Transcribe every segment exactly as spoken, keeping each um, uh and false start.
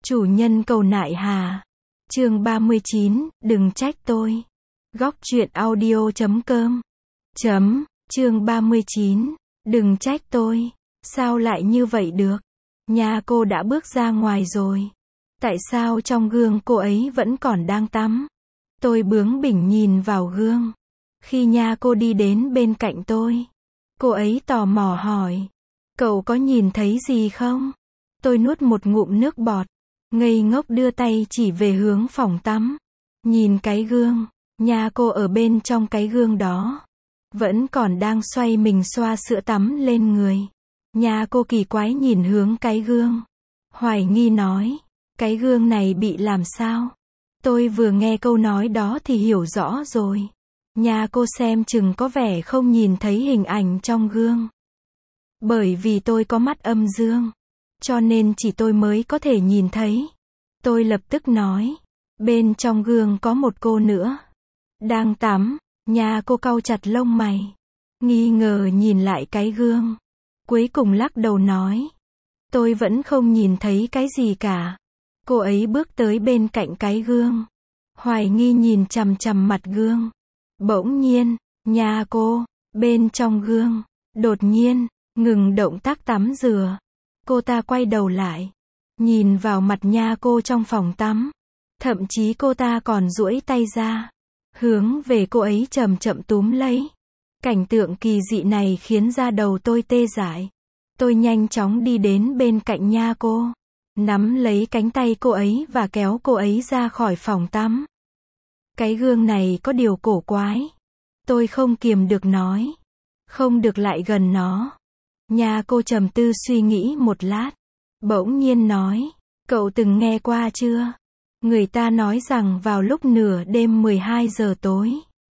Chủ nhân cầu nại hà. Chương ba mươi chín, đừng trách tôi. Góc truyện audio chấm com. Chấm, chương ba mươi chín, đừng trách tôi. Sao lại như vậy được? Nhà cô đã bước ra ngoài rồi. Tại sao trong gương cô ấy vẫn còn đang tắm? Tôi bướng bỉnh nhìn vào gương. Khi nhà cô đi đến bên cạnh tôi, cô ấy tò mò hỏi, cậu có nhìn thấy gì không? Tôi nuốt một ngụm nước bọt, ngây ngốc đưa tay chỉ về hướng phòng tắm. Nhìn cái gương, nhà cô ở bên trong cái gương đó, vẫn còn đang xoay mình xoa sữa tắm lên người. Nhà cô kỳ quái nhìn hướng cái gương, hoài nghi nói, cái gương này bị làm sao? Tôi vừa nghe câu nói đó thì hiểu rõ rồi. Nhà cô xem chừng có vẻ không nhìn thấy hình ảnh trong gương. Bởi vì tôi có mắt âm dương, cho nên chỉ tôi mới có thể nhìn thấy. Tôi lập tức nói, bên trong gương có một cô nữa, đang tắm. Nhà cô cau chặt lông mày, nghi ngờ nhìn lại cái gương. Cuối cùng lắc đầu nói, tôi vẫn không nhìn thấy cái gì cả. Cô ấy bước tới bên cạnh cái gương, hoài nghi nhìn chằm chằm mặt gương. Bỗng nhiên, nhà cô, bên trong gương, đột nhiên, ngừng động tác tắm rửa. Cô ta quay đầu lại, nhìn vào mặt nhà cô trong phòng tắm. Thậm chí cô ta còn duỗi tay ra, hướng về cô ấy chậm chậm túm lấy. Cảnh tượng kỳ dị này khiến da đầu tôi tê dại. Tôi nhanh chóng đi đến bên cạnh nhà cô, nắm lấy cánh tay cô ấy và kéo cô ấy ra khỏi phòng tắm. Cái gương này có điều cổ quái. Tôi không kiềm được nói, không được lại gần nó. Nhà cô trầm tư suy nghĩ một lát, bỗng nhiên nói, cậu từng nghe qua chưa? Người ta nói rằng vào lúc nửa đêm mười hai giờ tối,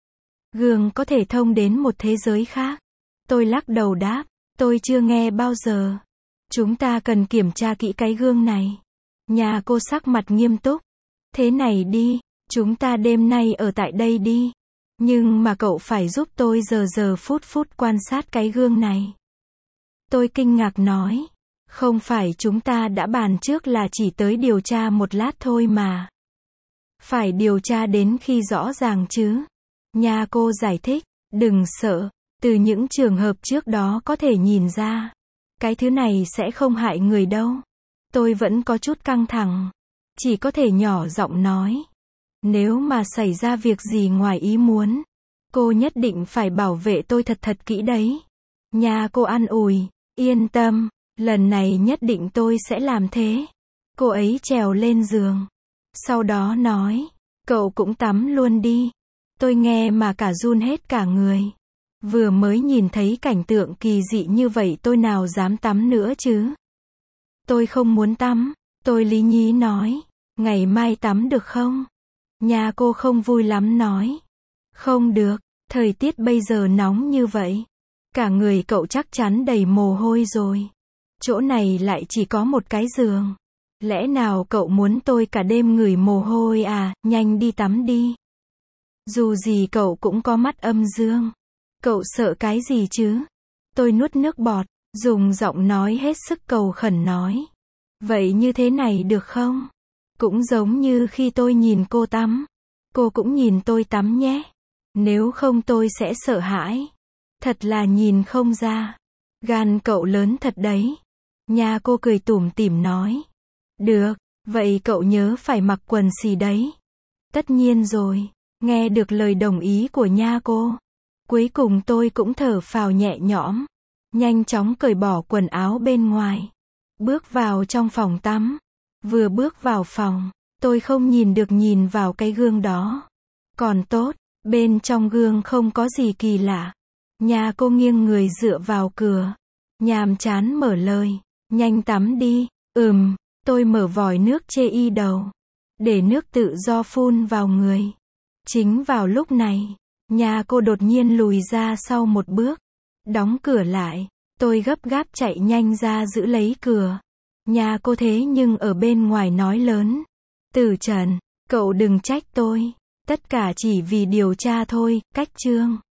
gương có thể thông đến một thế giới khác. Tôi lắc đầu đáp, tôi chưa nghe bao giờ. Chúng ta cần kiểm tra kỹ cái gương này. Nhà cô sắc mặt nghiêm túc. Thế này đi, chúng ta đêm nay ở tại đây đi. Nhưng mà cậu phải giúp tôi giờ giờ phút phút quan sát cái gương này. Tôi kinh ngạc nói, không phải chúng ta đã bàn trước là chỉ tới điều tra một lát thôi mà. Phải điều tra đến khi rõ ràng chứ. Nhà cô giải thích, đừng sợ, từ những trường hợp trước đó có thể nhìn ra, cái thứ này sẽ không hại người đâu. Tôi vẫn có chút căng thẳng, chỉ có thể nhỏ giọng nói, nếu mà xảy ra việc gì ngoài ý muốn, cô nhất định phải bảo vệ tôi thật thật kỹ đấy. Nhà cô an ủi, yên tâm, lần này nhất định tôi sẽ làm thế. Cô ấy trèo lên giường, sau đó nói, cậu cũng tắm luôn đi. Tôi nghe mà cả run hết cả người. Vừa mới nhìn thấy cảnh tượng kỳ dị như vậy tôi nào dám tắm nữa chứ. Tôi không muốn tắm. Tôi lý nhí nói, ngày mai tắm được không? Nhà cô không vui lắm nói, không được, thời tiết bây giờ nóng như vậy. Cả người cậu chắc chắn đầy mồ hôi rồi. Chỗ này lại chỉ có một cái giường. Lẽ nào cậu muốn tôi cả đêm ngửi mồ hôi à? Nhanh đi tắm đi. Dù gì cậu cũng có mắt âm dương. Cậu sợ cái gì chứ? Tôi nuốt nước bọt, dùng giọng nói hết sức cầu khẩn nói. Vậy như thế này được không? Cũng giống như khi tôi nhìn cô tắm. Cô cũng nhìn tôi tắm nhé. Nếu không tôi sẽ sợ hãi. Thật là nhìn không ra. Gan cậu lớn thật đấy. Nhà cô cười tủm tỉm nói. Được, vậy cậu nhớ phải mặc quần xì đấy. Tất nhiên rồi. Nghe được lời đồng ý của nhà cô, cuối cùng tôi cũng thở phào nhẹ nhõm, nhanh chóng cởi bỏ quần áo bên ngoài, bước vào trong phòng tắm. Vừa bước vào phòng, tôi không nhìn được nhìn vào cái gương đó. Còn tốt, bên trong gương không có gì kỳ lạ. Nhà cô nghiêng người dựa vào cửa, nhàm chán mở lời, nhanh tắm đi. Ừm, tôi mở vòi nước chê y đầu, để nước tự do phun vào người. Chính vào lúc này, nhà cô đột nhiên lùi ra sau một bước, đóng cửa lại. Tôi gấp gáp chạy nhanh ra giữ lấy cửa. Nhà cô thế nhưng ở bên ngoài nói lớn, Tử Trần, cậu đừng trách tôi, tất cả chỉ vì điều tra thôi. Cách chương